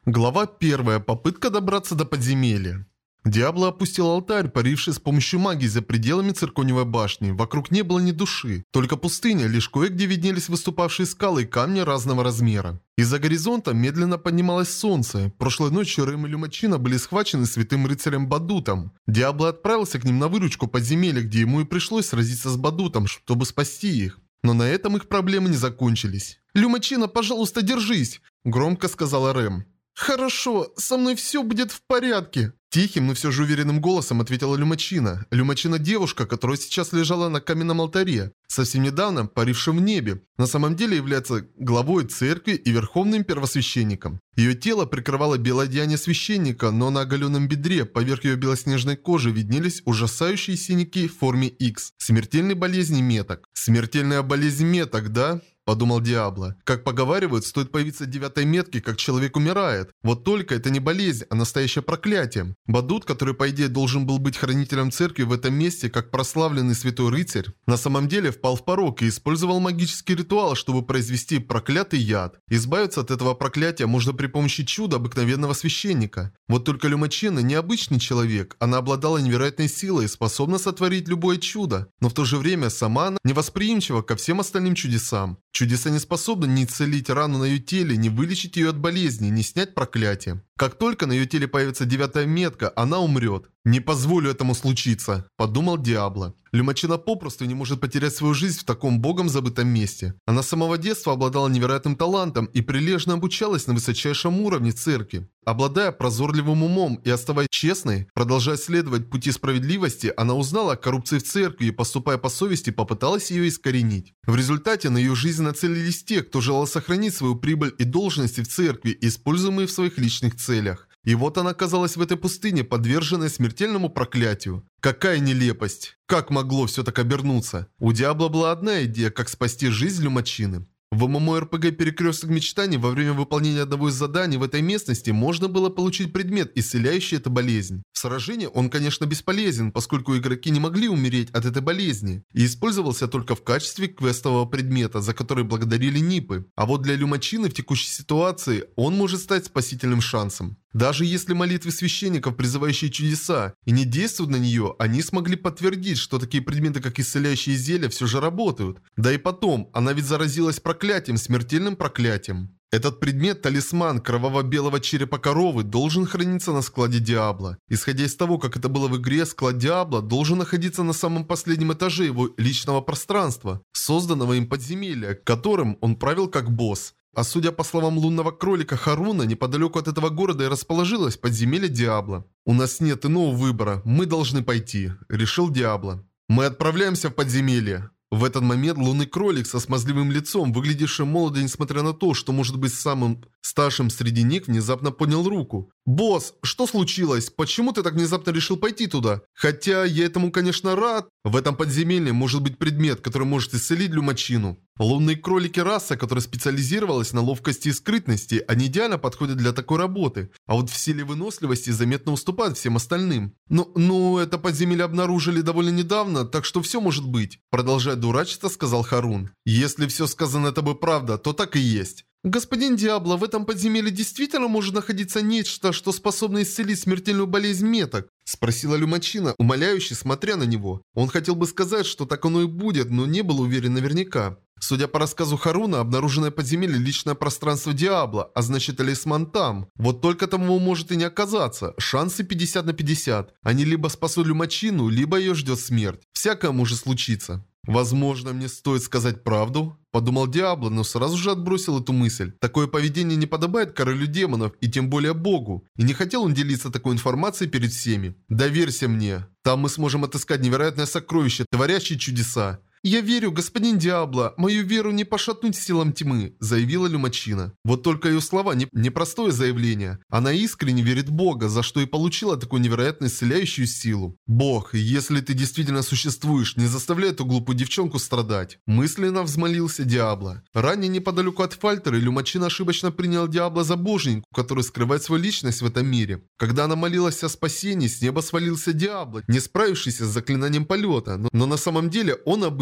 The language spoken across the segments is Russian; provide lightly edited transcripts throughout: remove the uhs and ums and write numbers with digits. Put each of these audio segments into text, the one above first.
Глава 1. Попытка добраться до подземелья. Диабло опустил алтарь, паривший с помощью магии за пределами циркониевой башни. Вокруг не было ни души, только пустыня, лишь кое-где виднелись выступавшие скалы и камни разного размера. Из-за горизонта медленно поднималось солнце. Прошлой ночью Рэм и Люмачино были схвачены святым рыцарем Бадутом. Диабло отправился к ним на выручку подземелья, где ему и пришлось сразиться с Бадутом, чтобы спасти их. Но на этом их проблемы не закончились. «Люмачино, пожалуйста, держись!» – громко сказала Рэм. «Хорошо, со мной все будет в порядке!» Тихим, но все же уверенным голосом ответила Люмачино. Люмачино – девушка, которая сейчас лежала на каменном алтаре, совсем недавно парившем в небе. На самом деле является главой церкви и верховным первосвященником. Ее тело прикрывало белое одеяние священника, но на оголенном бедре, поверх ее белоснежной кожи, виднелись ужасающие синяки в форме X. Смертельной болезни меток. Смертельная болезнь меток, да? Подумал Диабло. Как поговаривают, стоит появиться 9-й метке, как человек умирает. Вот только это не болезнь, а настоящее проклятие. Бадут, который по идее должен был быть хранителем церкви в этом месте, как прославленный святой рыцарь, на самом деле впал в порок и использовал магический ритуал, чтобы произвести проклятый яд. Избавиться от этого проклятия можно при помощи чуда обыкновенного священника. Вот только Люмачино необычный человек, она обладала невероятной силой и способна сотворить любое чудо, но в то же время сама она невосприимчива ко всем остальным чудесам. Чудеса не способны ни исцелить рану на ее теле, ни вылечить ее от болезни, ни снять проклятие. Как только на ее теле появится 9-я метка, она умрет. «Не позволю этому случиться», – подумал Диабло. Люмачино попросту не может потерять свою жизнь в таком богом забытом месте. Она с самого детства обладала невероятным талантом и прилежно обучалась на высочайшем уровне церкви. Обладая прозорливым умом и оставаясь честной, продолжая следовать пути справедливости, она узнала о коррупции в церкви и, поступая по совести, попыталась ее искоренить. В результате на ее жизнь нацелились те, кто желал сохранить свою прибыль и должности в церкви, используемые в своих личных целях. И вот она оказалась в этой пустыне, подверженной смертельному проклятию. Какая нелепость! Как могло все так обернуться? У Диабло была одна идея, как спасти жизнь Люмачины. В ММО-РПГ «Перекресток мечтаний» во время выполнения одного из заданий в этой местности можно было получить предмет, исцеляющий эту болезнь. В сражении он, конечно, бесполезен, поскольку игроки не могли умереть от этой болезни, и использовался только в качестве квестового предмета, за который благодарили НИПы. А вот для Люмачины в текущей ситуации он может стать спасительным шансом. Даже если молитвы священников, призывающие чудеса, и не действуют на нее, они смогли подтвердить, что такие предметы, как исцеляющие зелья, все же работают. Да и потом, она ведь заразилась проклятием, смертельным проклятием. Этот предмет, талисман кроваво-белого черепа коровы, должен храниться на складе Диабло. Исходя из того, как это было в игре, склад Диабло должен находиться на самом последнем этаже его личного пространства, созданного им подземелья, которым он правил как босс. А судя по словам лунного кролика Харуна, неподалеку от этого города и расположилось подземелье Диабло. «У нас нет иного выбора, мы должны пойти», – решил Диабло. «Мы отправляемся в подземелье». В этот момент лунный кролик со смазливым лицом, выглядевшим молодо, несмотря на то, что может быть самым старшим среди них, внезапно поднял руку. «Босс, что случилось? Почему ты так внезапно решил пойти туда? Хотя я этому, конечно, рад. В этом подземелье может быть предмет, который может исцелить Люмачину». Лунные кролики раса, которая специализировалась на ловкости и скрытности, они идеально подходят для такой работы. А вот в силе выносливости заметно уступают всем остальным. Ну, это подземелье обнаружили довольно недавно, так что все может быть. Продолжая дурачиться, сказал Харун. Если все сказанное тобой правда, то так и есть. «Господин Диабло, в этом подземелье действительно может находиться нечто, что способно исцелить смертельную болезнь меток?» Спросила Люмачино, умоляюще смотря на него. Он хотел бы сказать, что так оно и будет, но не был уверен наверняка. Судя по рассказу Харуна, обнаруженное подземелье – личное пространство Диабло, а значит талисман там. Вот только тому может и не оказаться. Шансы 50 на 50. Они либо спасут Люмачину, либо ее ждет смерть. Всякое может случиться. «Возможно, мне стоит сказать правду?» – подумал Диабло, но сразу же отбросил эту мысль. Такое поведение не подобает королю демонов, и тем более богу. И не хотел он делиться такой информацией перед всеми. «Доверься мне. Там мы сможем отыскать невероятное сокровище, творящее чудеса». «Я верю, господин Диабло, мою веру не пошатнуть силам тьмы», – заявила Люмачино. Вот только ее слова не простое заявление. Она искренне верит в Бога, за что и получила такую невероятно исцеляющую силу. «Бог, если ты действительно существуешь, не заставляй эту глупую девчонку страдать», – мысленно взмолился Диабло. Ранее неподалеку от Фальтеры Люмачино ошибочно принял Диабло за боженьку, который скрывает свою личность в этом мире. Когда она молилась о спасении, с неба свалился Диабло, не справившийся с заклинанием полета, но на самом деле он обычный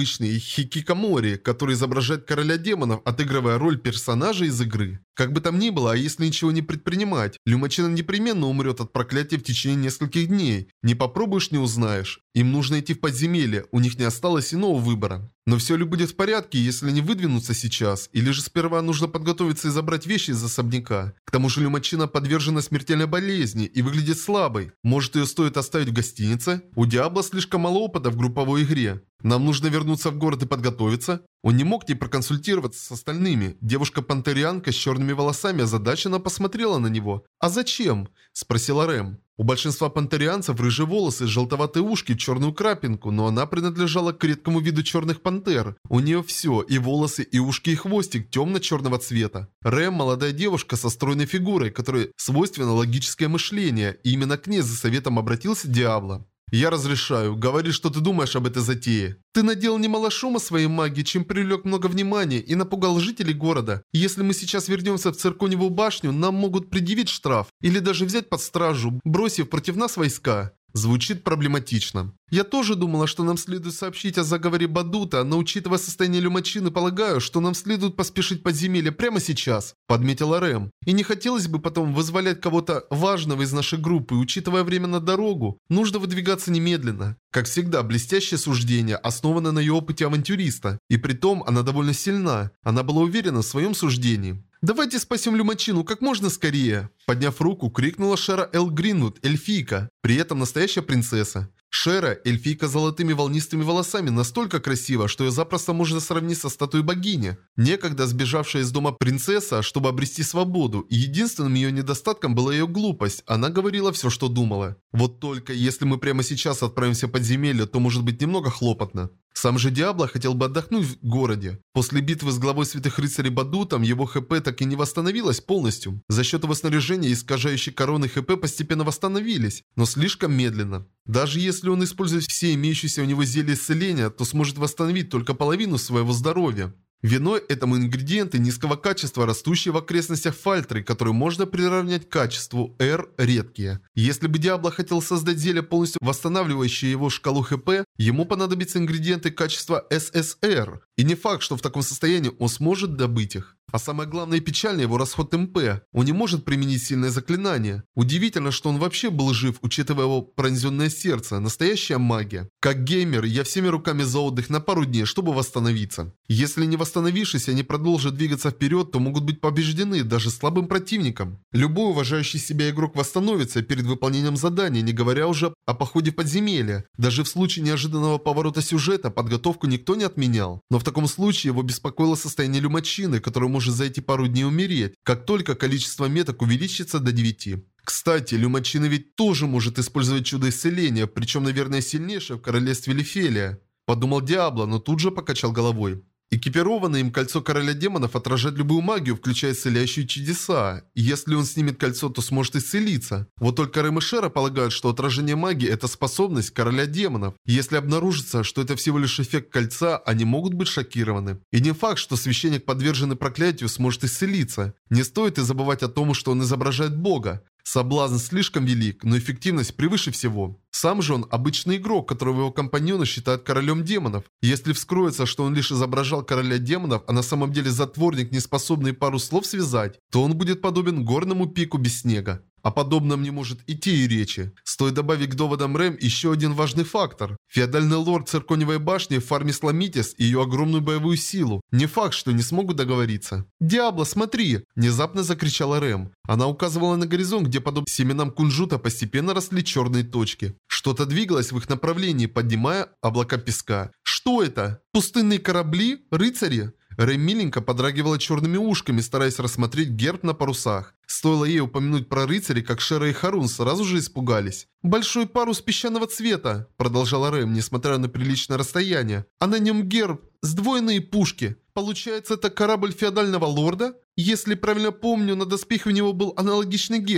обычный хикикамори, который изображает короля демонов, отыгрывая роль персонажа из игры. Как бы там ни было, а если ничего не предпринимать, Люмачина непременно умрет от проклятия в течение нескольких дней. Не попробуешь, не узнаешь. Им нужно идти в подземелье, у них не осталось иного выбора. Но все ли будет в порядке, если они выдвинутся сейчас? Или же сперва нужно подготовиться и забрать вещи из особняка? К тому же Люмачина подвержена смертельной болезни и выглядит слабой. Может, ее стоит оставить в гостинице? У Диабло слишком мало опыта в групповой игре. Нам нужно вернуться в город и подготовиться? Он не мог не проконсультироваться с остальными. Девушка-пантерианка с черными волосами озадаченно посмотрела на него. «А зачем?» – спросила Рэм. У большинства пантерианцев рыжие волосы, желтоватые ушки, черную крапинку, но она принадлежала к редкому виду черных пантер. У нее все, и волосы, и ушки, и хвостик темно-черного цвета. Рэм – молодая девушка со стройной фигурой, которой свойственно логическое мышление, и именно к ней за советом обратился Диабло. «Я разрешаю. Говори, что ты думаешь об этой затее. Ты наделал немало шума своей магией, чем привлек много внимания и напугал жителей города. Если мы сейчас вернемся в Цирконевую башню, нам могут предъявить штраф или даже взять под стражу, бросив против нас войска». Звучит проблематично. Я тоже думала, что нам следует сообщить о заговоре Бадута, но учитывая состояние Люмачины, полагаю, что нам следует поспешить в подземелье прямо сейчас, подметила Рэм. И не хотелось бы потом вызволять кого-то важного из нашей группы, учитывая время на дорогу, нужно выдвигаться немедленно. Как всегда, блестящее суждение, основано на ее опыте авантюриста. И притом, она довольно сильна. Она была уверена в своем суждении. «Давайте спасем Люмачину как можно скорее!» Подняв руку, крикнула Шера Эл Гринвуд, эльфийка, при этом настоящая принцесса. Шера, эльфийка с золотыми волнистыми волосами, настолько красива, что ее запросто можно сравнить со статуей богини. Некогда сбежавшая из дома принцесса, чтобы обрести свободу, и единственным ее недостатком была ее глупость. Она говорила все, что думала. Вот только, если мы прямо сейчас отправимся в подземелье, то может быть немного хлопотно. Сам же Диабло хотел бы отдохнуть в городе. После битвы с главой святых рыцарей Бадутом его ХП так и не восстановилось полностью. За счет его снаряжения искажающие короны ХП постепенно восстановились, но слишком медленно. Даже если он использует все имеющиеся у него зелья исцеления, то сможет восстановить только половину своего здоровья. Виной этому ингредиенты низкого качества, растущие в окрестностях Фальтры, которые можно приравнять к качеству R редкие. Если бы Диабло хотел создать зелье, полностью восстанавливающее его шкалу ХП, ему понадобятся ингредиенты качества SSR. И не факт, что в таком состоянии он сможет добыть их. А самое главное и печальное его расход МП. Он не может применить сильное заклинание. Удивительно, что он вообще был жив, учитывая его пронзенное сердце. Настоящая магия. Как геймер, я всеми руками за отдых на пару дней, чтобы восстановиться. Если не восстановившись, они продолжат двигаться вперед, то могут быть побеждены даже слабым противником. Любой уважающий себя игрок восстановится перед выполнением задания, не говоря уже о походе в подземелье. Даже в случае неожиданного поворота сюжета подготовку никто не отменял. Но в таком случае его беспокоило состояние Люмачины, которая может за эти пару дней умереть, как только количество меток увеличится до 9. Кстати, Люмачина ведь тоже может использовать чудо исцеления, причем, наверное, сильнейшее в королевстве Лифелия. Подумал Диабло, но тут же покачал головой. Экипированное им кольцо короля демонов отражает любую магию, включая исцеляющие чудеса. И если он снимет кольцо, то сможет исцелиться. Вот только Рэм и Шера полагают, что отражение магии – это способность короля демонов. И если обнаружится, что это всего лишь эффект кольца, они могут быть шокированы. И не факт, что священник, подверженный проклятию, сможет исцелиться. Не стоит и забывать о том, что он изображает Бога. Соблазн слишком велик, но эффективность превыше всего. Сам же он обычный игрок, которого его компаньоны считают королем демонов. Если вскроется, что он лишь изображал короля демонов, а на самом деле затворник, не способный пару слов связать, то он будет подобен горному пику без снега. О подобном не может идти и речи. Стоит добавить к доводам Рэм еще один важный фактор. Феодальный лорд Цирконевой башни Фармис Ламитис и ее огромную боевую силу. Не факт, что не смогут договориться. «Диабло, смотри!» – внезапно закричала Рэм. Она указывала на горизонт, где подобно семенам кунжута постепенно росли черные точки. Что-то двигалось в их направлении, поднимая облака песка. «Что это? Пустынные корабли? Рыцари?» Рэм миленько подрагивала черными ушками, стараясь рассмотреть герб на парусах. Стоило ей упомянуть про рыцарей, как Шера и Харун сразу же испугались. «Большой парус песчаного цвета», – продолжала Рэм, несмотря на приличное расстояние. «А на нем герб, сдвоенные пушки. Получается, это корабль феодального лорда? Если правильно помню, на доспехе у него был аналогичный герб».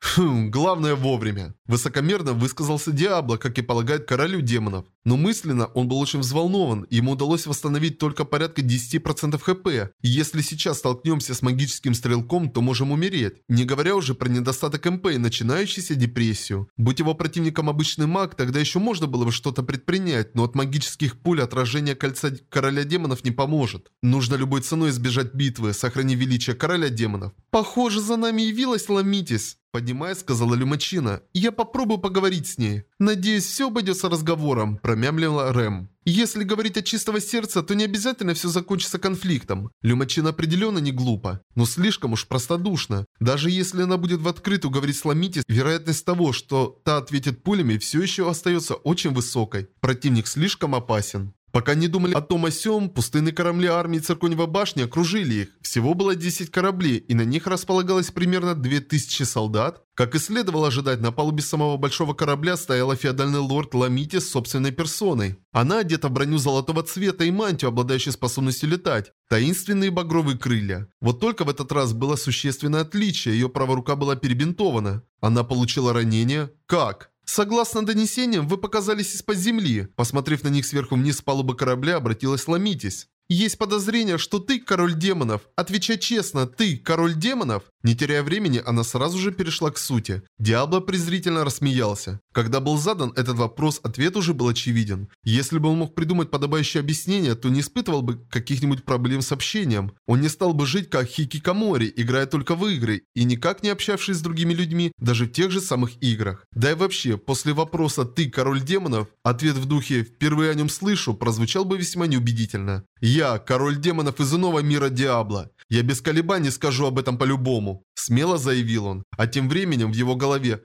Главное вовремя. Высокомерно высказался Диабло, как и полагает королю демонов. Но мысленно он был очень взволнован, ему удалось восстановить только порядка 10% хп. И если сейчас столкнемся с магическим стрелком, то можем умереть. Не говоря уже про недостаток МП и начинающуюся депрессию. Будь его противником обычный маг, тогда еще можно было бы что-то предпринять, но от магических пуль отражение кольца короля демонов не поможет. Нужно любой ценой избежать битвы, сохрани величие короля демонов. Похоже, за нами явилась Ламитис. Поднимаясь, сказала Люмачина. «Я попробую поговорить с ней. Надеюсь, все обойдется разговором», промямлила Рэм. «Если говорить от чистого сердца, то не обязательно все закончится конфликтом». Люмачина определенно не глупа, но слишком уж простодушна. Даже если она будет в открытую говорить с Ламитис, вероятность того, что та ответит пулями, все еще остается очень высокой. Противник слишком опасен. Пока не думали о том о сём, пустынные корабли армии Цирконевой башни окружили их. Всего было 10 кораблей, и на них располагалось примерно 2000 солдат. Как и следовало ожидать, на палубе самого большого корабля стояла феодальный лорд Ламитис собственной персоной. Она одета в броню золотого цвета и мантию, обладающую способностью летать. Таинственные багровые крылья. Вот только в этот раз было существенное отличие, ее правая рука была перебинтована. Она получила ранение? Как? «Согласно донесениям, вы показались из-под земли». Посмотрев на них сверху вниз с палубы корабля, обратилась Ламитис. «Есть подозрение, что ты король демонов. Отвечай честно, ты король демонов?» Не теряя времени, она сразу же перешла к сути. Диабло презрительно рассмеялся. Когда был задан этот вопрос, ответ уже был очевиден. Если бы он мог придумать подобающее объяснение, то не испытывал бы каких-нибудь проблем с общением. Он не стал бы жить как хикикамори, играя только в игры, и никак не общавшись с другими людьми, даже в тех же самых играх. Да и вообще, после вопроса «ты король демонов», ответ в духе «впервые о нем слышу» прозвучал бы весьма неубедительно. «Я король демонов из иного мира Диабло. Я без колебаний скажу об этом по-любому», – смело заявил он. А тем временем в его голове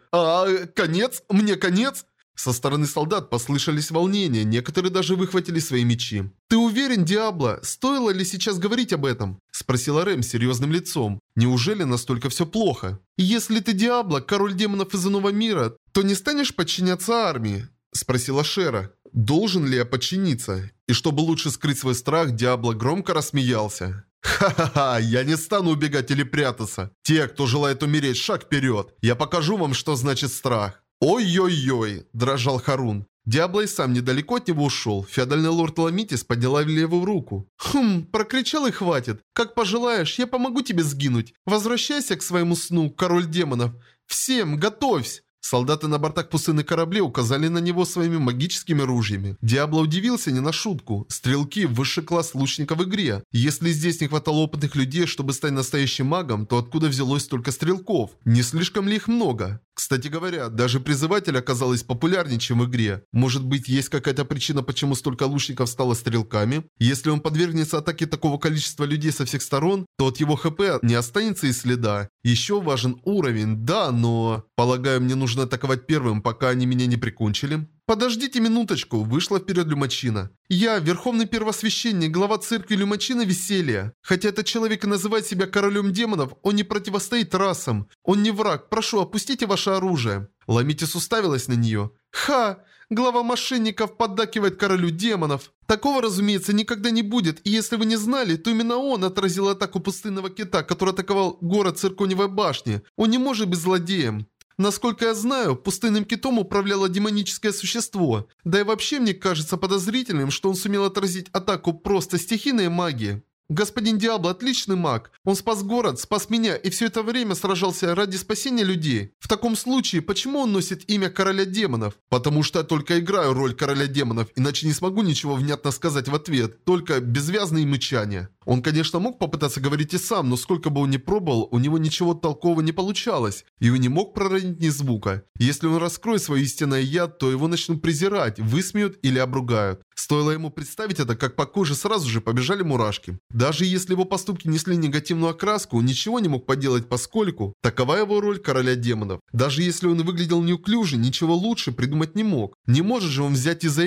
конец? Мне конец?» Со стороны солдат послышались волнения, некоторые даже выхватили свои мечи. «Ты уверен, Диабло? Стоило ли сейчас говорить об этом?» – спросила Рэм с серьезным лицом. «Неужели настолько все плохо? Если ты Диабло, король демонов из иного мира, то не станешь подчиняться армии?» – спросила Шера. «Должен ли я подчиниться?» И чтобы лучше скрыть свой страх, Диабло громко рассмеялся. «Ха-ха-ха, я не стану убегать или прятаться. Те, кто желает умереть, шаг вперед. Я покажу вам, что значит страх». «Ой-ой-ой», – дрожал Харун. Диабло и сам недалеко от него ушел. Феодальный лорд Ламитис подняла левую руку. Прокричал и хватит. Как пожелаешь, я помогу тебе сгинуть. Возвращайся к своему сну, король демонов. Всем, готовься!» Солдаты на бортах пустынных кораблей указали на него своими магическими ружьями. Диабло удивился не на шутку. Стрелки – высший класс лучников в игре. Если здесь не хватало опытных людей, чтобы стать настоящим магом, то откуда взялось столько стрелков? Не слишком ли их много? Кстати говоря, даже призыватель оказалось популярнее, чем в игре. Может быть, есть какая-то причина, почему столько лучников стало стрелками? Если он подвергнется атаке такого количества людей со всех сторон, то от его хп не останется и следа. Еще важен уровень, да, но... Полагаю, мне нужно атаковать первым, пока они меня не прикончили. «Подождите минуточку», – вышла вперед Люмачина. «Я, верховный первосвященник, глава церкви Люмачина Веселья. Хотя этот человек и называет себя королем демонов, он не противостоит расам. Он не враг, прошу, опустите ваше оружие». Ламитис уставилась на нее. «Ха! Глава мошенников поддакивает королю демонов. Такого, разумеется, никогда не будет, и если вы не знали, то именно он отразил атаку пустынного кита, который атаковал город Цирконевой башни. Он не может быть злодеем». Насколько я знаю, пустынным китом управляло демоническое существо. Да и вообще мне кажется подозрительным, что он сумел отразить атаку просто стихийной магии. Господин Диабло отличный маг. Он спас город, спас меня и все это время сражался ради спасения людей. В таком случае, почему он носит имя короля демонов? Потому что я только играю роль короля демонов, иначе не смогу ничего внятно сказать в ответ, только безвязные мычания. Он, конечно, мог попытаться говорить и сам, но сколько бы он ни пробовал, у него ничего толкового не получалось, и он не мог проронить ни звука. Если он раскроет свое истинное «я», то его начнут презирать, высмеют или обругают. Стоило ему представить это, как по коже сразу же побежали мурашки. Даже если его поступки несли негативную окраску, он ничего не мог поделать, поскольку такова его роль короля демонов. Даже если он выглядел неуклюже, ничего лучше придумать не мог. Не может же он взять и заявить: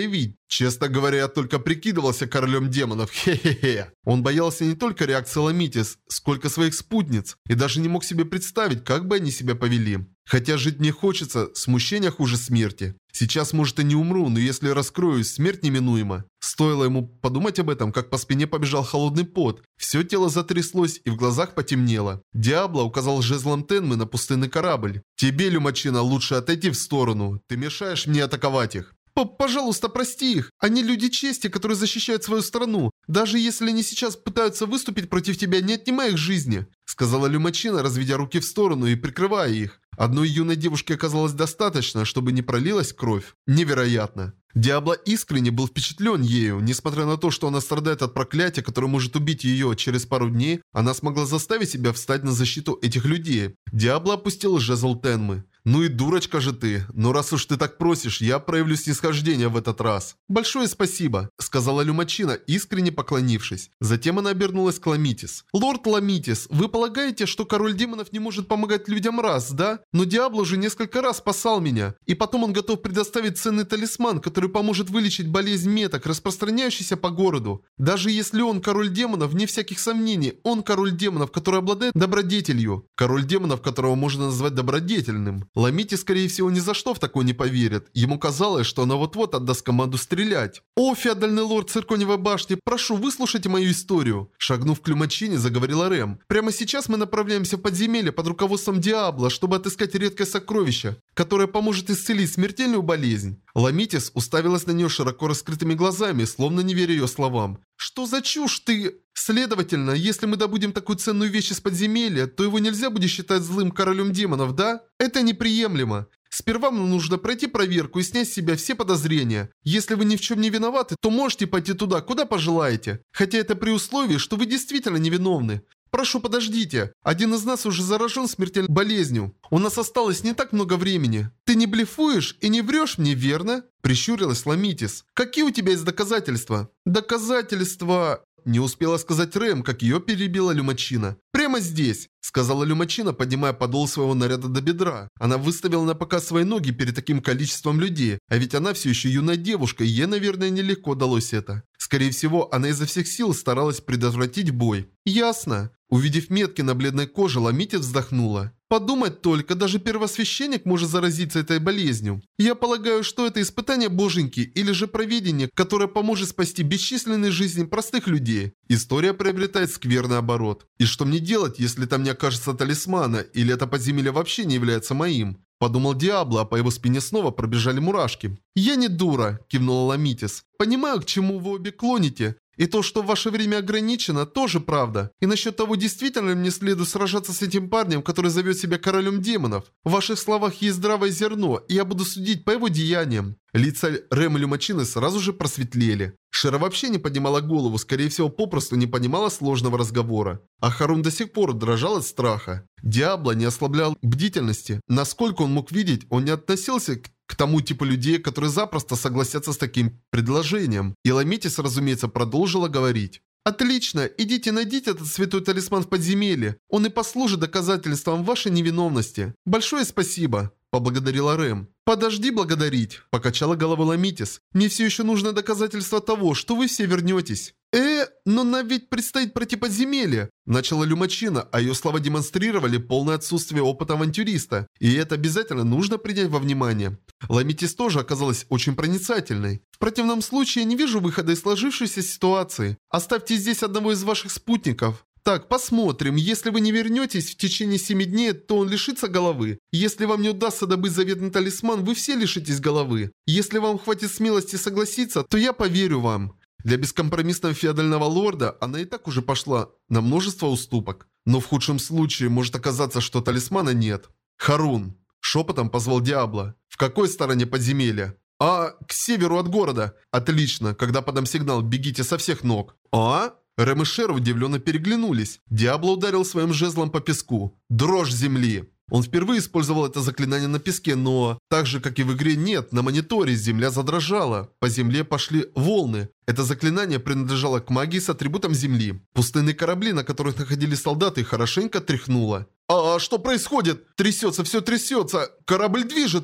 Честно говоря, я только прикидывался королем демонов. Хе-хе-хе. Он боялся не только реакции Ламитис, сколько своих спутниц, и даже не мог себе представить, как бы они себя повели. Хотя жить мне хочется, смущение хуже смерти. Сейчас, может, и не умру, но если раскроюсь, смерть неминуема. Стоило ему подумать об этом, как по спине побежал холодный пот. Все тело затряслось и в глазах потемнело. Диабло указал жезлом Тенмы на пустынный корабль. «Тебе, Люмачина, лучше отойти в сторону. Ты мешаешь мне атаковать их». «Пожалуйста, прости их. Они люди чести, которые защищают свою страну. Даже если они сейчас пытаются выступить против тебя, не отнимай их жизни», сказала Люмачина, разведя руки в сторону и прикрывая их. Одной юной девушке оказалось достаточно, чтобы не пролилась кровь. Невероятно. Диабло искренне был впечатлен ею. Несмотря на то, что она страдает от проклятия, которое может убить ее через пару дней, она смогла заставить себя встать на защиту этих людей. Диабло опустил жезл Тенмы. «Ну и дурочка же ты. Но раз уж ты так просишь, я проявлю снисхождение в этот раз». «Большое спасибо», — сказала Люмачина, искренне поклонившись. Затем она обернулась к Ламитис. «Лорд Ламитис, вы полагаете, что король демонов не может помогать людям раз, да? Но Диабло уже несколько раз спасал меня. И потом он готов предоставить ценный талисман, который поможет вылечить болезнь меток, распространяющийся по городу. Даже если он король демонов, вне всяких сомнений, он король демонов, который обладает добродетелью. Король демонов, которого можно назвать добродетельным». Ламити, скорее всего, ни за что в такое не поверит. Ему казалось, что она вот-вот отдаст команду стрелять. «О, феодальный лорд Цирконевой башни, прошу, выслушайте мою историю!» Шагнув к Люмачине, заговорила Рэм. «Прямо сейчас мы направляемся в подземелье под руководством Диабло, чтобы отыскать редкое сокровище, которое поможет исцелить смертельную болезнь». Ламитис уставилась на нее широко раскрытыми глазами, словно не веря ее словам. «Что за чушь ты...» «Следовательно, если мы добудем такую ценную вещь из подземелья, то его нельзя будет считать злым королем демонов, да? Это неприемлемо. Сперва нам нужно пройти проверку и снять с себя все подозрения. Если вы ни в чем не виноваты, то можете пойти туда, куда пожелаете. Хотя это при условии, что вы действительно невиновны. Прошу, подождите. Один из нас уже заражен смертельной болезнью. У нас осталось не так много времени. Ты не блефуешь и не врешь мне, верно?» Прищурилась Ламитис. «Какие у тебя есть доказательства?» «Доказательства...» Не успела сказать Рэм, как ее перебила Люмачина. «Прямо здесь», — сказала Люмачина, поднимая подол своего наряда до бедра. Она выставила на показ свои ноги перед таким количеством людей. А ведь она все еще юная девушка, и ей, наверное, нелегко далось это. Скорее всего, она изо всех сил старалась предотвратить бой. «Ясно». Увидев метки на бледной коже, Ламитис вздохнула. «Подумать только, даже первосвященник может заразиться этой болезнью. Я полагаю, что это испытание боженьки или же провидение, которое поможет спасти бесчисленные жизни простых людей. История приобретает скверный оборот. И что мне делать, если там не окажется талисмана, или это подземелье вообще не является моим?» Подумал Диабло, а по его спине снова пробежали мурашки. «Я не дура», – кивнула Ламитис. «Понимаю, к чему вы обе клоните. И то, что ваше время ограничено, тоже правда. И насчет того, действительно ли мне следует сражаться с этим парнем, который зовет себя королем демонов. В ваших словах есть здравое зерно, и я буду судить по его деяниям». Лица Рэм и Люмачины сразу же просветлели. Шера вообще не поднимала голову, скорее всего, попросту не понимала сложного разговора. А Харун до сих пор дрожал от страха. Диабло не ослаблял бдительности. Насколько он мог видеть, он не относился к тому типу людей, которые запросто согласятся с таким предложением. И Ламитис, разумеется, продолжила говорить. «Отлично, идите найдите этот святой талисман в подземелье. Он и послужит доказательством вашей невиновности. Большое спасибо», – поблагодарила Рэм. «Подожди благодарить», – покачала головой Ламитис. «Мне все еще нужно доказательство того, что вы все вернетесь». Но нам ведь предстоит пройти подземелье», – начала Люмачина, а ее слова демонстрировали полное отсутствие опыта авантюриста. И это обязательно нужно принять во внимание. Ламитис тоже оказалась очень проницательной. «В противном случае я не вижу выхода из сложившейся ситуации. Оставьте здесь одного из ваших спутников». «Так, посмотрим. Если вы не вернетесь в течение 7 дней, то он лишится головы. Если вам не удастся добыть заветный талисман, вы все лишитесь головы. Если вам хватит смелости согласиться, то я поверю вам». Для бескомпромиссного феодального лорда она и так уже пошла на множество уступок. Но в худшем случае может оказаться, что талисмана нет. «Харун!» – шепотом позвал Диабло. «В какой стороне подземелья?» «К северу от города». «Отлично. Когда подам сигнал, бегите со всех ног». «А?» Рэм и Шер удивленно переглянулись. Диабло ударил своим жезлом по песку. Дрожь земли. Он впервые использовал это заклинание на песке, но так же, как и в игре «Нет», на мониторе земля задрожала. По земле пошли волны. Это заклинание принадлежало к магии с атрибутом земли. Пустынные корабли, на которых находились солдаты, хорошенько тряхнуло. «Что происходит? Трясется, все трясется! Корабль движется!»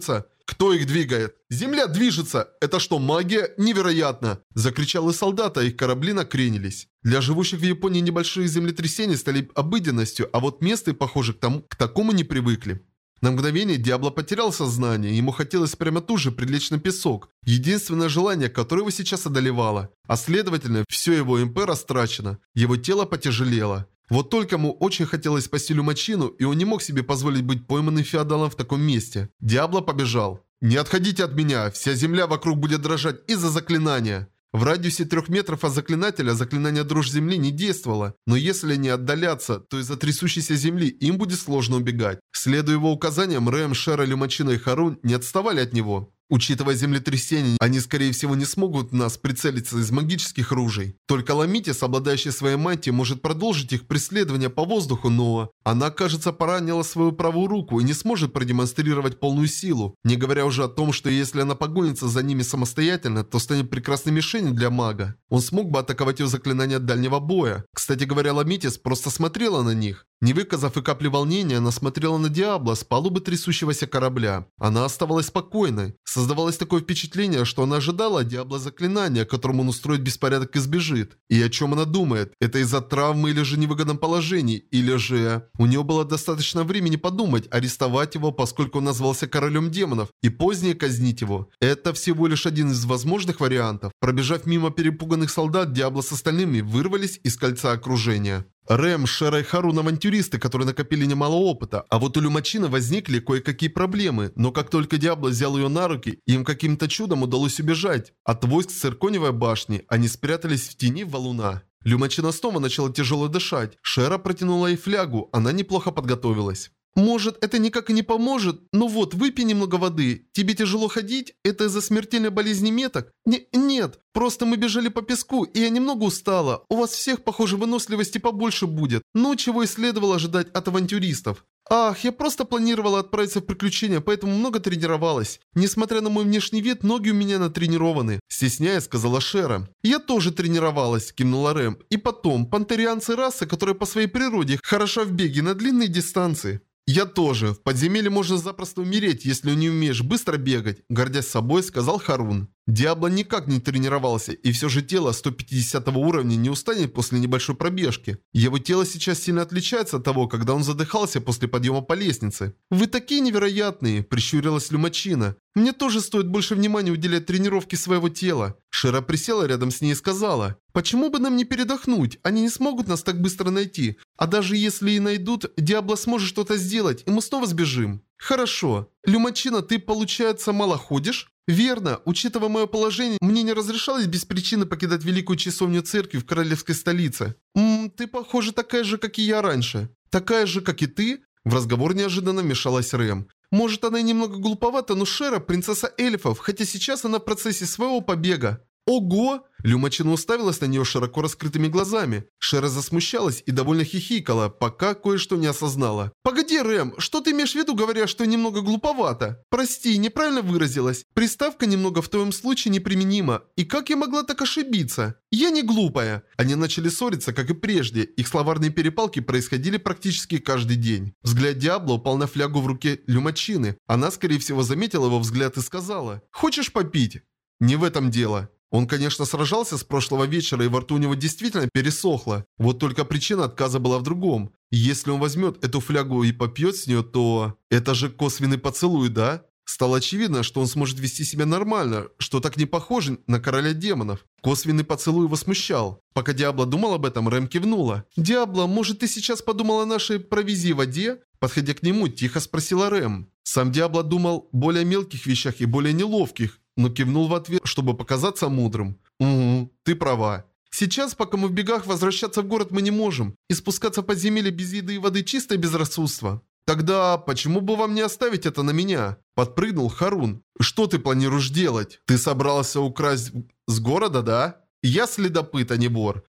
«Кто их двигает?» «Земля движется! Это что, магия? Невероятно!» Закричал и солдат, а их корабли накренились. Для живущих в Японии небольшие землетрясения стали обыденностью, а вот местные, похоже, к такому не привыкли. На мгновение Диабло потерял сознание, ему хотелось прямо тут же прилечь на песок. Единственное желание, которое его сейчас одолевало. А следовательно, все его МП растрачено. Его тело потяжелело. Вот только ему очень хотелось спасти Люмачину, и он не мог себе позволить быть пойманным феодалом в таком месте. Диабло побежал. «Не отходите от меня, вся земля вокруг будет дрожать из-за заклинания». В радиусе 3 метров от заклинателя заклинание «Дрожь земли» не действовало, но если они отдаляться, то из-за трясущейся земли им будет сложно убегать. Следуя его указаниям, Рэм, Шера, Люмачина и Харун не отставали от него. Учитывая землетрясение, они скорее всего не смогут в нас прицелиться из магических ружей. Только Ламитис, обладающий своей мантией, может продолжить их преследование по воздуху, но... Она, кажется, поранила свою правую руку и не сможет продемонстрировать полную силу. Не говоря уже о том, что если она погонится за ними самостоятельно, то станет прекрасной мишенью для мага. Он смог бы атаковать ее заклинание дальнего боя. Кстати говоря, Ламитис просто смотрела на них. Не выказав и капли волнения, она смотрела на Диабло с палубы трясущегося корабля. Она оставалась спокойной. Создавалось такое впечатление, что она ожидала от Диабло заклинания, которым он устроит беспорядок и сбежит. И о чем она думает? Это из-за травмы или же невыгодном положении? Или же... У нее было достаточно времени подумать, арестовать его, поскольку он назвался королем демонов, и позднее казнить его. Это всего лишь один из возможных вариантов. Пробежав мимо перепуганных солдат, Диабло с остальными вырвались из кольца окружения. Рэм, Шера и Харун — авантюристы, которые накопили немало опыта, а вот у Люмачины возникли кое-какие проблемы, но как только Диабло взял ее на руки, им каким-то чудом удалось убежать. От войск Цирконевой башни они спрятались в тени валуна. Люмачина снова начала тяжело дышать. Шера протянула ей флягу, она неплохо подготовилась. «Может, это никак и не поможет? Ну вот, выпей немного воды. Тебе тяжело ходить? Это из-за смертельной болезни меток?» «Нет, просто мы бежали по песку, и я немного устала. У вас всех, похоже, выносливости побольше будет. Ну, чего и следовало ожидать от авантюристов». «Ах, я просто планировала отправиться в приключения, поэтому много тренировалась. Несмотря на мой внешний вид, ноги у меня натренированы», — стесняясь, сказала Шера. «Я тоже тренировалась», — кивнула Рэм. «И потом, пантерианцы — раса, которая по своей природе хороша в беге на длинные дистанции». «Я тоже. В подземелье можно запросто умереть, если не умеешь быстро бегать», — гордясь собой, сказал Харун. Диабло никак не тренировался, и все же тело 150 уровня не устанет после небольшой пробежки. Его тело сейчас сильно отличается от того, когда он задыхался после подъема по лестнице. «Вы такие невероятные», — прищурилась Люмачина. «Мне тоже стоит больше внимания уделять тренировке своего тела». Шера присела рядом с ней и сказала: «Почему бы нам не передохнуть? Они не смогут нас так быстро найти. А даже если и найдут, Диабло сможет что-то сделать, и мы снова сбежим». «Хорошо. Люмачина, ты, получается, мало ходишь?» «Верно. Учитывая мое положение, мне не разрешалось без причины покидать великую часовню церкви в королевской столице». Ты, похоже, такая же, как и я раньше». «Такая же, как и ты?» В разговор неожиданно вмешалась Рэм. «Может, она и немного глуповата, но Шера — принцесса эльфов, хотя сейчас она в процессе своего побега». «Ого!» Люмачина уставилась на нее широко раскрытыми глазами. Шера засмущалась и довольно хихикала, пока кое-что не осознала. «Погоди, Рэм, что ты имеешь в виду, говоря, что немного глуповато?» «Прости, неправильно выразилась. Приставка немного в твоем случае неприменима. И как я могла так ошибиться?» «Я не глупая». Они начали ссориться, как и прежде. Их словарные перепалки происходили практически каждый день. Взгляд Диабло упал на флягу в руке Люмачины. Она, скорее всего, заметила его взгляд и сказала: «Хочешь попить?» «Не в этом дело». Он, конечно, сражался с прошлого вечера, и во рту у него действительно пересохло. Вот только причина отказа была в другом. Если он возьмет эту флягу и попьет с нее, то... Это же косвенный поцелуй, да? Стало очевидно, что он сможет вести себя нормально, что так не похоже на короля демонов. Косвенный поцелуй его смущал. Пока Диабло думал об этом, Рэм кивнула. «Диабло, может, ты сейчас подумал о нашей провизии в воде?» Подходя к нему, тихо спросила Рэм. Сам Диабло думал о более мелких вещах и более неловких, но кивнул в ответ, чтобы показаться мудрым. «Угу, ты права. Сейчас, пока мы в бегах, возвращаться в город мы не можем. И спускаться в подземелье без еды и воды — чистое безрассудство». «Тогда почему бы вам не оставить это на меня?» Подпрыгнул Харун. «Что ты планируешь делать? Ты собрался украсть с города, да?» «Я следопыт, а не вор.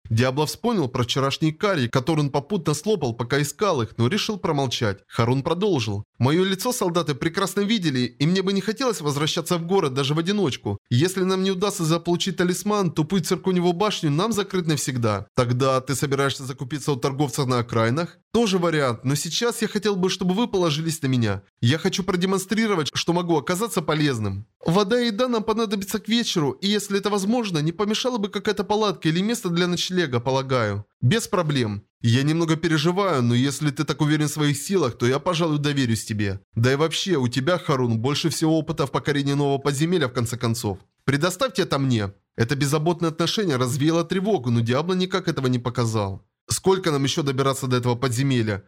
Диабло вспомнил про вчерашний карри, который он попутно слопал, пока искал их, но решил промолчать. Харун продолжил. «Мое лицо солдаты прекрасно видели, и мне бы не хотелось возвращаться в город даже в одиночку. Если нам не удастся заполучить талисман, то путь в Цирконевую башню нам закрыт навсегда. Тогда ты собираешься закупиться у торговцев на окраинах? Тоже вариант, но сейчас я хотел бы, чтобы вы положились на меня. Я хочу продемонстрировать, что могу оказаться полезным. Вода и еда нам понадобятся к вечеру, и если это возможно, не помешала бы какая-то палатка или место для ночлега, полагаю. Без проблем. Я немного переживаю, но если ты так уверен в своих силах, то я, пожалуй, доверюсь тебе. Да и вообще, у тебя, Харун, больше всего опыта в покорении нового подземелья, в конце концов. Предоставьте это мне». Это беззаботное отношение развеяло тревогу, но Диабло никак этого не показал. Сколько нам еще добираться до этого подземелья?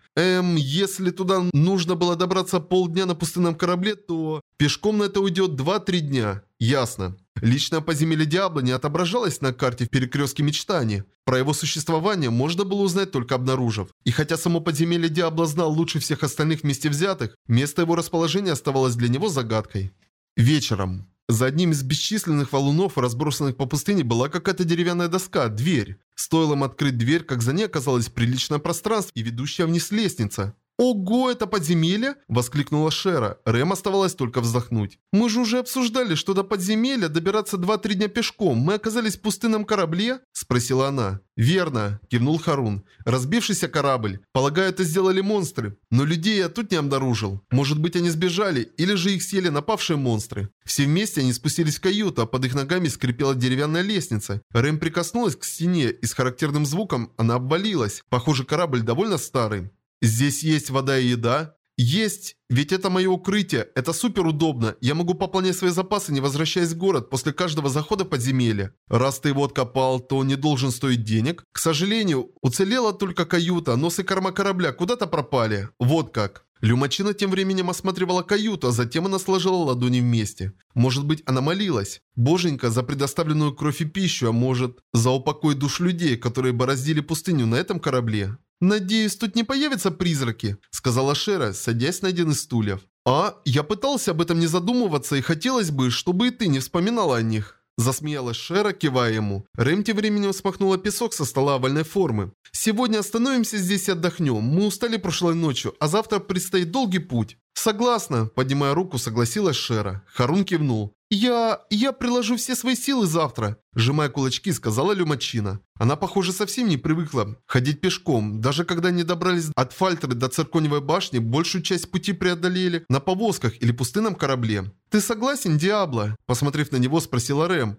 Если туда нужно было добраться полдня на пустынном корабле, то пешком на это уйдет 2-3 дня. Ясно. Личное подземелье Диабло не отображалось на карте в перекрестке мечтаний. Про его существование можно было узнать только обнаружив. И хотя само подземелье Диабло знал лучше всех остальных вместе взятых, место его расположения оставалось для него загадкой. Вечером. За одним из бесчисленных валунов, разбросанных по пустыне, была какая-то деревянная доска, дверь. Стоило им открыть дверь, как за ней оказалось приличное пространство и ведущая вниз лестница. «Ого, это подземелье?» – воскликнула Шера. Рэм оставалось только вздохнуть. «Мы же уже обсуждали, что до подземелья добираться 2-3 дня пешком. Мы оказались в пустынном корабле?» – спросила она. «Верно», – кивнул Харун. «Разбившийся корабль. Полагаю, это сделали монстры. Но людей я тут не обнаружил. Может быть, они сбежали, или же их съели напавшие монстры». Все вместе они спустились в каюту, а под их ногами скрипела деревянная лестница. Рэм прикоснулась к стене, и с характерным звуком она обвалилась. Похоже, корабль довольно старый. «Здесь есть вода и еда?» «Есть! Ведь это мое укрытие. Это супер удобно. Я могу пополнять свои запасы, не возвращаясь в город после каждого захода в подземелье. Раз ты его откопал, то он не должен стоить денег. К сожалению, уцелела только каюта, нос и корма корабля куда-то пропали. Вот как». Люмачина тем временем осматривала каюту, а затем она сложила ладони вместе. Может быть, она молилась. Боженька, за предоставленную кровь и пищу, а может, за упокой душ людей, которые бороздили пустыню на этом корабле. «Надеюсь, тут не появятся призраки», — сказала Шера, садясь на один из стульев. Я пытался об этом не задумываться, и хотелось бы, чтобы и ты не вспоминала о них». Засмеялась Шера, кивая ему. Рэм тем временем смахнула песок со стола овальной формы. «Сегодня остановимся здесь и отдохнем. Мы устали прошлой ночью, а завтра предстоит долгий путь». «Согласна», – поднимая руку, согласилась Шера. Харун кивнул. Я приложу все свои силы завтра», – сжимая кулачки, сказала Люмачина. Она, похоже, совсем не привыкла ходить пешком. Даже когда они добрались от Фальтеры до Цирконевой башни, большую часть пути преодолели на повозках или пустынном корабле. «Ты согласен, Диабло?» – посмотрев на него, спросила Рэм.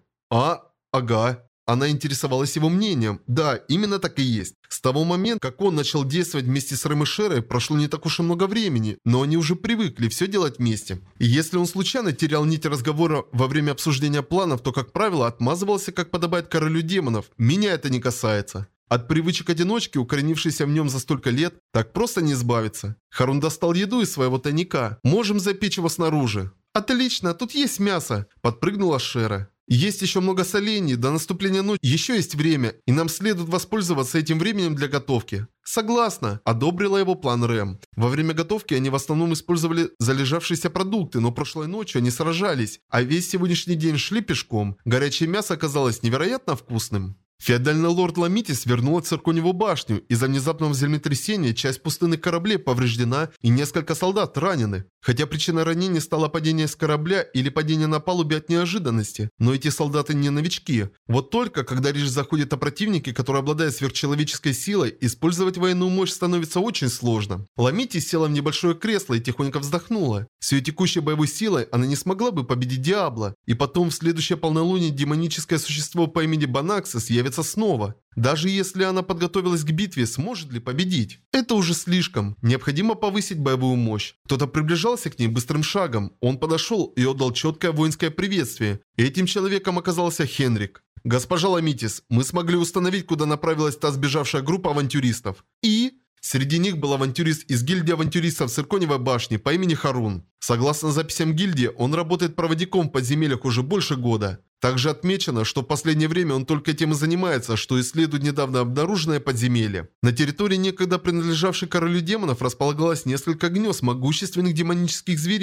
Ага». Она интересовалась его мнением. Да, именно так и есть. С того момента, как он начал действовать вместе с Рэм и Шерой, прошло не так уж и много времени, но они уже привыкли все делать вместе. И если он случайно терял нить разговора во время обсуждения планов, то, как правило, отмазывался, как подобает королю демонов. Меня это не касается. От привычек одиночки, укоренившейся в нем за столько лет, так просто не избавиться. Харун достал еду из своего тайника. Можем запечь его снаружи. «Отлично, тут есть мясо», – подпрыгнула Шера. «Есть еще много солений, до наступления ночи еще есть время, и нам следует воспользоваться этим временем для готовки». «Согласна», – одобрила его план Рэм. Во время готовки они в основном использовали залежавшиеся продукты, но прошлой ночью они сражались, а весь сегодняшний день шли пешком. Горячее мясо оказалось невероятно вкусным. Феодальный лорд Ламитис вернула Цирконевую башню. Из-за внезапного землетрясения часть пустынных кораблей повреждена и несколько солдат ранены. Хотя причиной ранения стало падение с корабля или падение на палубе от неожиданности. Но эти солдаты не новички. Вот только, когда речь заходит о противнике, который обладает сверхчеловеческой силой, использовать военную мощь становится очень сложно. Ламитис села в небольшое кресло и тихонько вздохнула. С ее текущей боевой силой она не смогла бы победить Диабло. И потом в следующее полнолуние демоническое существо по имени Банаксис явится снова. Даже если она подготовилась к битве, сможет ли победить? Это уже слишком. Необходимо повысить боевую мощь. Кто-то приближался к ней быстрым шагом. Он подошел и отдал четкое воинское приветствие. Этим человеком оказался Хенрик. «Госпожа Ламитис, мы смогли установить, куда направилась та сбежавшая группа авантюристов. И...» Среди них был авантюрист из гильдии авантюристов Цирконевой башни по имени Харун. Согласно записям гильдии, он работает проводником в подземельях уже больше года. Также отмечено, что в последнее время он только тем и занимается, что исследует недавно обнаруженное подземелье. На территории, некогда принадлежавшей королю демонов, располагалось несколько гнезд могущественных демонических зверей.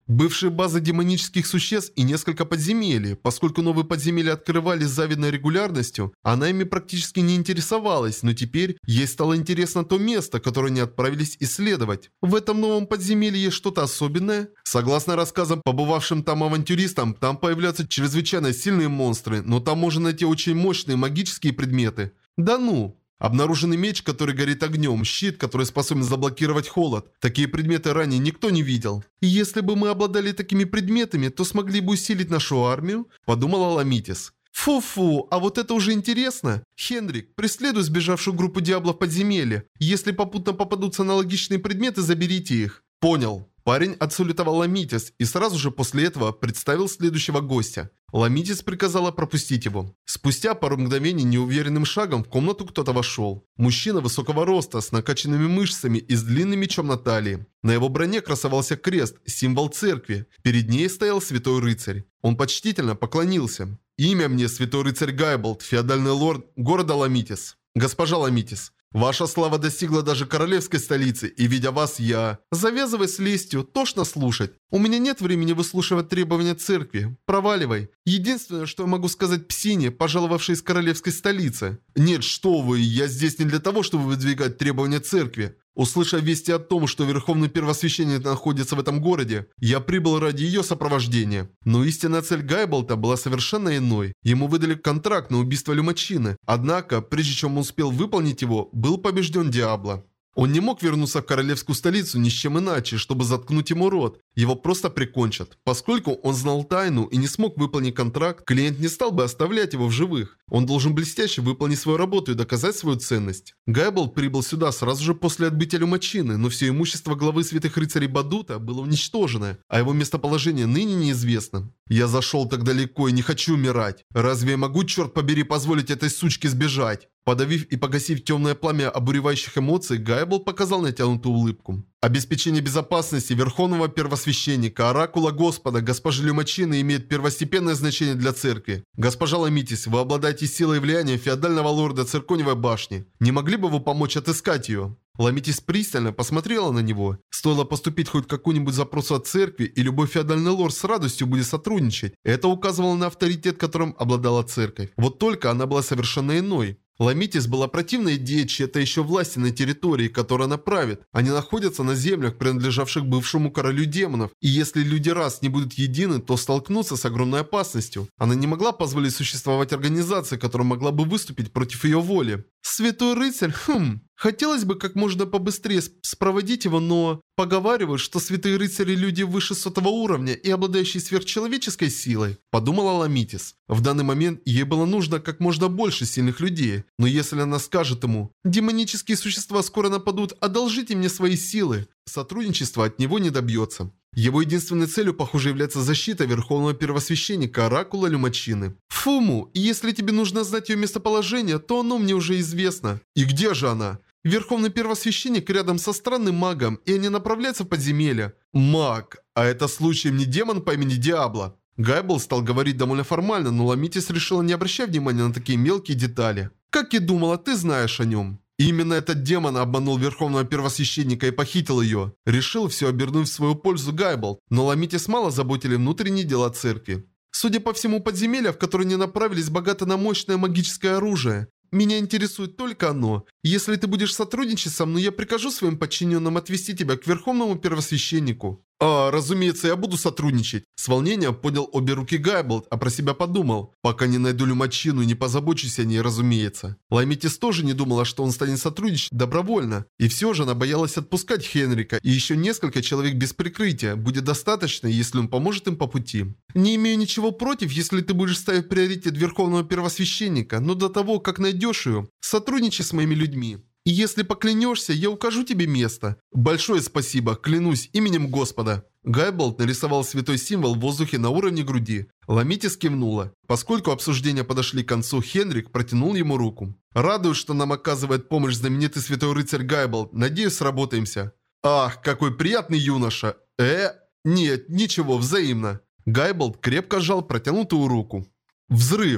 Бывшие базы демонических существ и несколько подземелий. Поскольку новые подземелья открывались с завидной регулярностью, она ими практически не интересовалась, но теперь ей стало интересно то место, которое они отправились исследовать. В этом новом подземелье есть что-то особенное? Согласно рассказам побывавшим там авантюристам, там появляются чрезвычайно сильные монстры, но там можно найти очень мощные магические предметы. Да ну! Обнаруженный меч, который горит огнем, щит, который способен заблокировать холод. Такие предметы ранее никто не видел. И если бы мы обладали такими предметами, то смогли бы усилить нашу армию, подумала Ламитис. Фу-фу, а вот это уже интересно. Хенрик, преследуй сбежавшую группу Диабло в подземелье. Если попутно попадутся аналогичные предметы, заберите их. Понял. Парень отсалютовал Ламитис и сразу же после этого представил следующего гостя. Ламитис приказала пропустить его. Спустя пару мгновений неуверенным шагом в комнату кто-то вошел. Мужчина высокого роста, с накачанными мышцами и с длинным мечом на талии. На его броне красовался крест, символ церкви. Перед ней стоял святой рыцарь. Он почтительно поклонился. «Имя мне святой рыцарь Гайболт, феодальный лорд города Ламитис. Госпожа Ламитис. Ваша слава достигла даже королевской столицы, и видя вас, я... Завязывай с лестью, тошно слушать. У меня нет времени выслушивать требования церкви. Проваливай. Единственное, что я могу сказать псине, пожаловавшей из королевской столицы. Нет, что вы, я здесь не для того, чтобы выдвигать требования церкви. Услышав вести о том, что Верховный Первосвященник находится в этом городе, я прибыл ради ее сопровождения. Но истинная цель Гайболта была совершенно иной. Ему выдали контракт на убийство Люмачины. Однако, прежде чем он успел выполнить его, был побежден Диабло. Он не мог вернуться в королевскую столицу ни с чем иначе, чтобы заткнуть ему рот. Его просто прикончат. Поскольку он знал тайну и не смог выполнить контракт, клиент не стал бы оставлять его в живых. Он должен блестяще выполнить свою работу и доказать свою ценность. Гайболт прибыл сюда сразу же после отбытия Люмачины, но все имущество главы Святых Рыцарей Бадута было уничтожено, а его местоположение ныне неизвестно. Я зашел так далеко и не хочу умирать. Разве я могу, черт побери, позволить этой сучке сбежать? Подавив и погасив темное пламя обуревающих эмоций, Гайболт показал натянутую улыбку. Обеспечение безопасности Верховного Первосвященника, Оракула Господа, госпожи Люмачины имеет первостепенное значение для церкви. Госпожа Ламитис, вы обладаете силой и влиянием феодального лорда Цирконевой башни. Не могли бы вы помочь отыскать ее? Ламитис пристально посмотрела на него. Стоило поступить хоть какую-нибудь запросу от церкви, и любой феодальный лорд с радостью будет сотрудничать. Это указывало на авторитет, которым обладала церковь. Вот только она была совершенно иной. Ламитис была противна идее чьей-то еще власти на территории, которую она правит. Они находятся на землях, принадлежавших бывшему королю демонов. И если люди раз не будут едины, то столкнутся с огромной опасностью. Она не могла позволить существовать организации, которая могла бы выступить против ее воли. Святой рыцарь, хотелось бы как можно побыстрее спроводить его, но... Поговаривают, что святые рыцари люди выше 100-го уровня и обладающие сверхчеловеческой силой, подумала Ламитис. В данный момент ей было нужно как можно больше сильных людей. Но если она скажет ему, демонические существа скоро нападут, одолжите мне свои силы, сотрудничество от него не добьется. Его единственной целью, похоже, является защита Верховного Первосвященника Оракула Люмачины. Фуму, и если тебе нужно знать ее местоположение, то оно мне уже известно. И где же она? Верховный Первосвященник рядом со странным магом, и они направляются в подземелье. Маг. А это случаем не демон по имени Диабло? Гайболт стал говорить довольно формально, но Ламитис решила не обращать внимания на такие мелкие детали. Как и думала, ты знаешь о нем. Именно этот демон обманул Верховного Первосвященника и похитил ее. Решил все обернуть в свою пользу Гайболт, но Ламитис мало заботили внутренние дела церкви. Судя по всему, подземелья, в которые они направились, богато на мощное магическое оружие. Меня интересует только оно. Если ты будешь сотрудничать со мной, я прикажу своим подчиненным отвести тебя к Верховному Первосвященнику. Разумеется, я буду сотрудничать. С волнением поднял обе руки Гайболт, а про себя подумал. Пока не найду Люмачину и не позабочусь о ней, разумеется. Ламитис тоже не думала, что он станет сотрудничать добровольно. И все же она боялась отпускать Хенрика, и еще несколько человек без прикрытия. Будет достаточно, если он поможет им по пути. Не имею ничего против, если ты будешь ставить приоритет Верховного Первосвященника, но до того, как найдешь ее, сотрудничай с моими людьми. И если поклянешься, я укажу тебе место. Большое спасибо, клянусь именем Господа. Гайболт нарисовал святой символ в воздухе на уровне груди. Ламитис кивнула. Поскольку обсуждения подошли к концу, Хенрик протянул ему руку. Радуюсь, что нам оказывает помощь знаменитый святой рыцарь Гайболт. Надеюсь, сработаемся. Ах, какой приятный юноша. Нет, ничего, взаимно. Гайболт крепко сжал протянутую руку. Взрыв.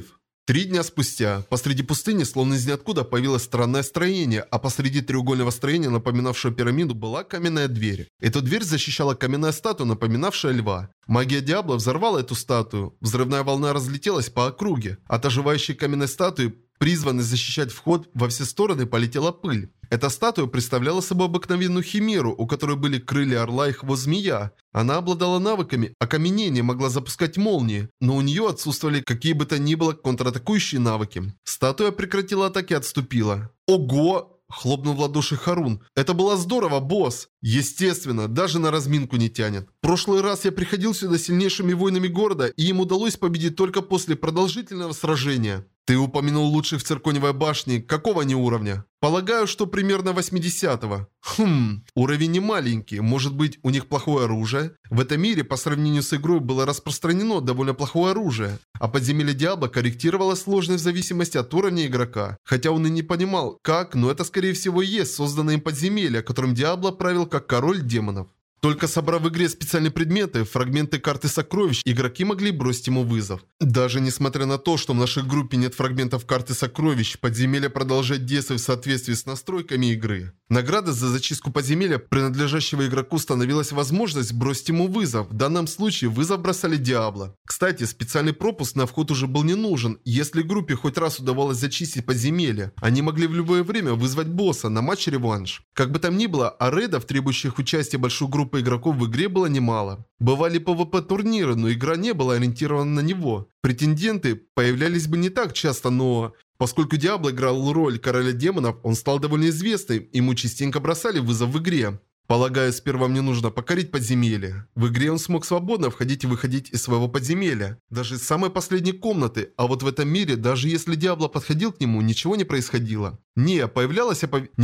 3 дня спустя, посреди пустыни, словно из ниоткуда, появилось странное строение, а посреди треугольного строения, напоминавшего пирамиду, была каменная дверь. Эту дверь защищала каменная статуя, напоминавшая льва. Магия Диабло взорвала эту статую. Взрывная волна разлетелась по округе. От оживающей каменной статуи, призванной защищать вход, во все стороны полетела пыль. Эта статуя представляла собой обыкновенную химеру, у которой были крылья орла и хвост змея. Она обладала навыками окаменения, могла запускать молнии, но у нее отсутствовали какие бы то ни было контратакующие навыки. Статуя прекратила атаки и отступила. Ого! Хлопнул в ладоши Харун. Это было здорово, босс! Естественно, даже на разминку не тянет. В прошлый раз я приходил сюда сильнейшими воинами города, и им удалось победить только после продолжительного сражения. Ты упомянул лучших в Циркониевой башне. Какого они уровня? Полагаю, что примерно 80-го. Уровень не маленький. Может быть, у них плохое оружие? В этом мире по сравнению с игрой было распространено довольно плохое оружие. А подземелье Диабло корректировало сложность в зависимости от уровня игрока. Хотя он и не понимал, как, но это скорее всего и есть созданное им подземелье, которым Диабло правил как король демонов. Только собрав в игре специальные предметы, фрагменты карты сокровищ, игроки могли бросить ему вызов. Даже несмотря на то, что в нашей группе нет фрагментов карты сокровищ, подземелье продолжает действовать в соответствии с настройками игры. Наградой за зачистку подземелья, принадлежащего игроку, становилась возможность бросить ему вызов. В данном случае вызов бросали Диабло. Кстати, специальный пропуск на вход уже был не нужен. Если группе хоть раз удавалось зачистить подземелье, они могли в любое время вызвать босса на матч-реванш. Как бы там ни было, а рейдов, требующих участия большую группу игроков в игре, было немало. Бывали PvP-турниры, но игра не была ориентирована на него. Претенденты появлялись бы не так часто, но... Поскольку Диабло играл роль короля демонов, он стал довольно известным, ему частенько бросали вызов в игре. Полагаю, сперва мне нужно покорить подземелье. В игре он смог свободно входить и выходить из своего подземелья. Даже из самой последней комнаты. А вот в этом мире, даже если Диабло подходил к нему, ничего не происходило. Не появлялось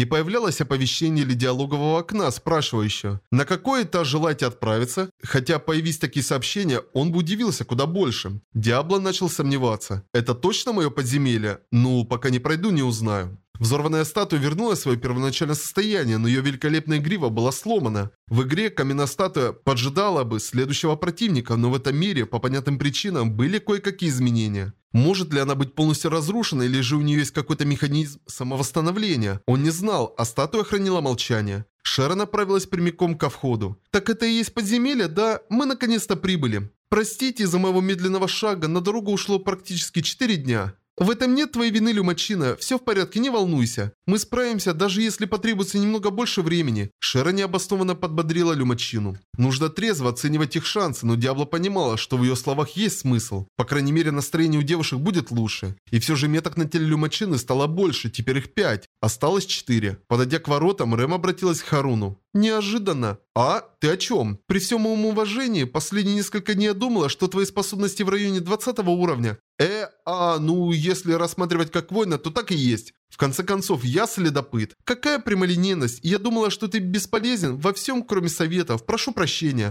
оповещение или диалогового окна, спрашивающего, на какой этаж желаете отправиться? Хотя появись такие сообщения, он бы удивился куда больше. Диабло начал сомневаться. Это точно мое подземелье? Ну, пока не пройду, не узнаю. Взорванная статуя вернулась в свое первоначальное состояние, но ее великолепная грива была сломана. В игре каменная статуя поджидала бы следующего противника, но в этом мире, по понятным причинам, были кое-какие изменения. Может ли она быть полностью разрушена, или же у нее есть какой-то механизм самовосстановления? Он не знал, а статуя хранила молчание. Шера направилась прямиком ко входу. «Так это и есть подземелье, да? Мы наконец-то прибыли. Простите из-за моего медленного шага, на дорогу ушло практически 4 дня». «В этом нет твоей вины, Люмачина. Все в порядке, не волнуйся. Мы справимся, даже если потребуется немного больше времени». Шера необоснованно подбодрила Люмачину. Нужно трезво оценивать их шансы, но Диабло понимала, что в ее словах есть смысл. По крайней мере, настроение у девушек будет лучше. И все же меток на теле Люмачины стало больше, теперь их 5. Осталось 4. Подойдя к воротам, Рэм обратилась к Харуну. «Неожиданно». «А? Ты о чем?» «При всем моем уважении, последние несколько дней я думала, что твои способности в районе 20 уровня». Ну, если рассматривать как воина, то так и есть. В конце концов, я следопыт. Какая прямолинейность. Я думала, что ты бесполезен во всем, кроме советов. Прошу прощения.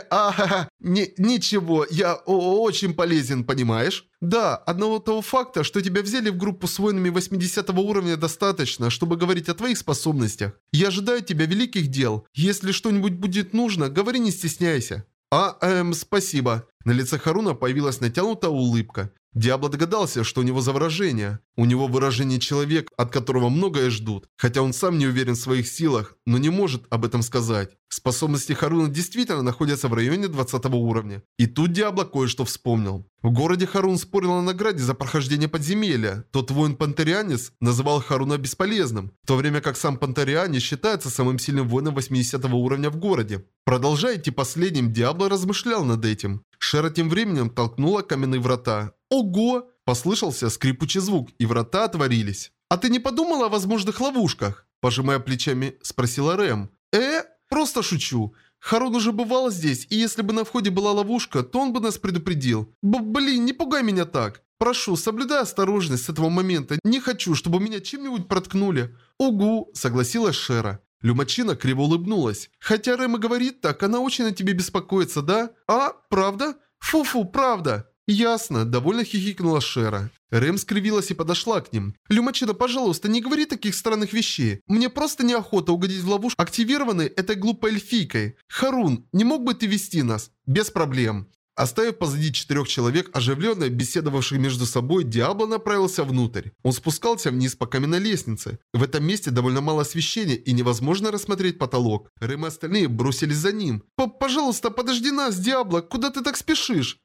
Ничего, я очень полезен, понимаешь? Да, одного того факта, что тебя взяли в группу с воинами 80 уровня достаточно, чтобы говорить о твоих способностях. Я ожидаю от тебя великих дел. Если что-нибудь будет нужно, говори, не стесняйся. Спасибо. На лице Харуна появилась натянутая улыбка. Диабло догадался, что у него за выражение. У него выражение человек, от которого многое ждут. Хотя он сам не уверен в своих силах, но не может об этом сказать. Способности Харуна действительно находятся в районе 20 уровня. И тут Диабло кое-что вспомнил. В городе Харун спорил о награде за прохождение подземелья. Тот воин-пантерианец называл Харуна бесполезным, в то время как сам пантерианец считается самым сильным воином 80 уровня в городе. Продолжая идти последним, Диабло размышлял над этим. Шера тем временем толкнула каменные врата. «Ого!» – послышался скрипучий звук, и врата отворились. «А ты не подумала о возможных ловушках?» – пожимая плечами, спросила Рэм. Просто шучу. Харун уже бывал здесь, и если бы на входе была ловушка, то он бы нас предупредил. Блин, не пугай меня так. Прошу, соблюдай осторожность с этого момента. Не хочу, чтобы меня чем-нибудь проткнули». «Угу», – согласилась Шера. Люмачина криво улыбнулась. «Хотя Рэм и говорит так, она очень о тебе беспокоится, да? Правда? Фу-фу, правда». «Ясно», – довольно хихикнула Шера. Рэм скривилась и подошла к ним. «Люмачина, пожалуйста, не говори таких странных вещей. Мне просто неохота угодить в ловушку, активированной этой глупой эльфийкой. Харун, не мог бы ты вести нас?» «Без проблем». Оставив позади 4 человек, оживленно беседовавших между собой, Диабло направился внутрь. Он спускался вниз по каменной лестнице. В этом месте довольно мало освещения и невозможно рассмотреть потолок. Рэм и остальные бросились за ним. «Пожалуйста, подожди нас, Диабло, куда ты так спешишь?»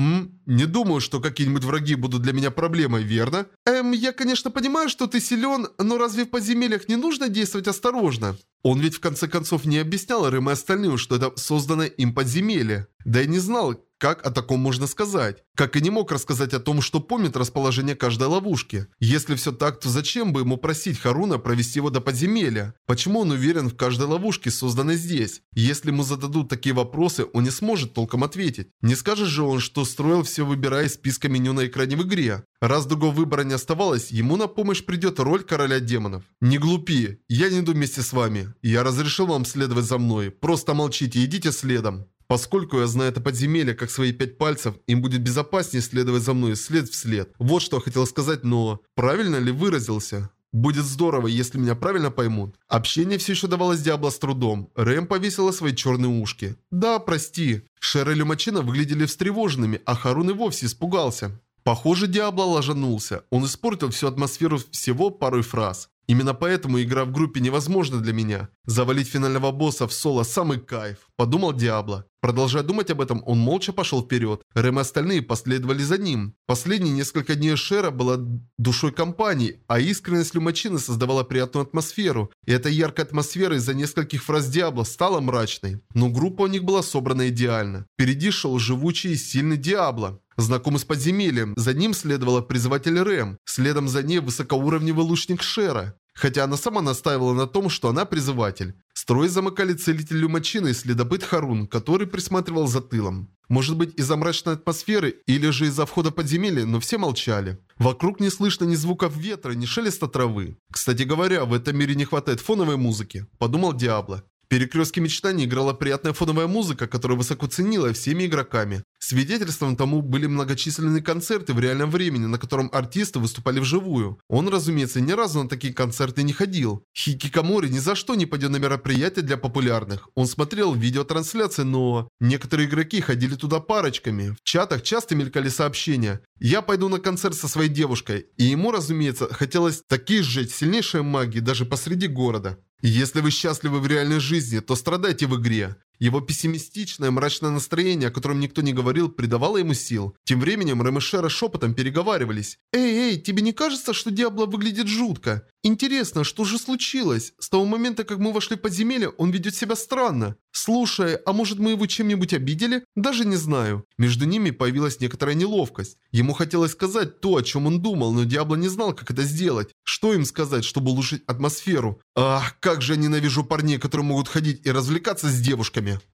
Не думаю, что какие-нибудь враги будут для меня проблемой, верно? Я, конечно, понимаю, что ты силен, но разве в подземельях не нужно действовать осторожно? Он ведь в конце концов не объяснял Рэм и остальным, что это созданное им подземелье. Да и не знал, как о таком можно сказать. Как и не мог рассказать о том, что помнит расположение каждой ловушки. Если все так, то зачем бы ему просить Харуна провести его до подземелья? Почему он уверен в каждой ловушке, созданной здесь? Если ему зададут такие вопросы, он не сможет толком ответить. Не скажет же он, что строил все, выбирая из списка меню на экране в игре. Раз другого выбора не оставалось, ему на помощь придет роль короля демонов. Не глупи, я не иду вместе с вами. Я разрешил вам следовать за мной. Просто молчите, идите следом. Поскольку я знаю это подземелье как свои 5 пальцев, им будет безопаснее следовать за мной след в след. Вот что я хотел сказать, но... Правильно ли выразился? Будет здорово, если меня правильно поймут. Общение все еще давалось Диабло с трудом. Рэм повесила свои черные ушки. Да, прости. Шер и Люмачино выглядели встревоженными, а Харун и вовсе испугался. Похоже, Диабло ложанулся. Он испортил всю атмосферу всего парой фраз. Именно поэтому игра в группе невозможна для меня. Завалить финального босса в соло – самый кайф, подумал Диабло. Продолжая думать об этом, он молча пошел вперед. Рэм и остальные последовали за ним. Последние несколько дней Шера была душой компании, а искренность Люмачины создавала приятную атмосферу. И эта яркая атмосфера из-за нескольких фраз Диабло стала мрачной. Но группа у них была собрана идеально. Впереди шел живучий и сильный Диабло, знакомый с подземельем. За ним следовала призыватель Рэм. Следом за ней высокоуровневый лучник Шера. Хотя она сама настаивала на том, что она призыватель. Строй замыкали целитель Люмачина и следопыт Харун, который присматривал за тылом. Может быть, из-за мрачной атмосферы или же из-за входа в подземелье, но все молчали. Вокруг не слышно ни звуков ветра, ни шелеста травы. Кстати говоря, в этом мире не хватает фоновой музыки, подумал Диабло. В перекрестке мечтаний играла приятная фоновая музыка, которую высоко ценила всеми игроками. Свидетельством тому были многочисленные концерты в реальном времени, на котором артисты выступали вживую. Он, разумеется, ни разу на такие концерты не ходил. Хикикамори ни за что не пойдет на мероприятия для популярных. Он смотрел видеотрансляции, но... Некоторые игроки ходили туда парочками. В чатах часто мелькали сообщения. «Я пойду на концерт со своей девушкой». И ему, разумеется, хотелось таки сжечь сильнейшей магии даже посреди города. Если вы счастливы в реальной жизни, то страдайте в игре. Его пессимистичное, мрачное настроение, о котором никто не говорил, придавало ему сил. Тем временем Рэм и Шера шепотом переговаривались. «Эй, тебе не кажется, что Диабло выглядит жутко? Интересно, что же случилось? С того момента, как мы вошли в подземелье, он ведет себя странно. Слушай, а может мы его чем-нибудь обидели? Даже не знаю». Между ними появилась некоторая неловкость. Ему хотелось сказать то, о чем он думал, но Диабло не знал, как это сделать. Что им сказать, чтобы улучшить атмосферу? Ах, как же я ненавижу парней, которые могут ходить и развлекаться с девушками.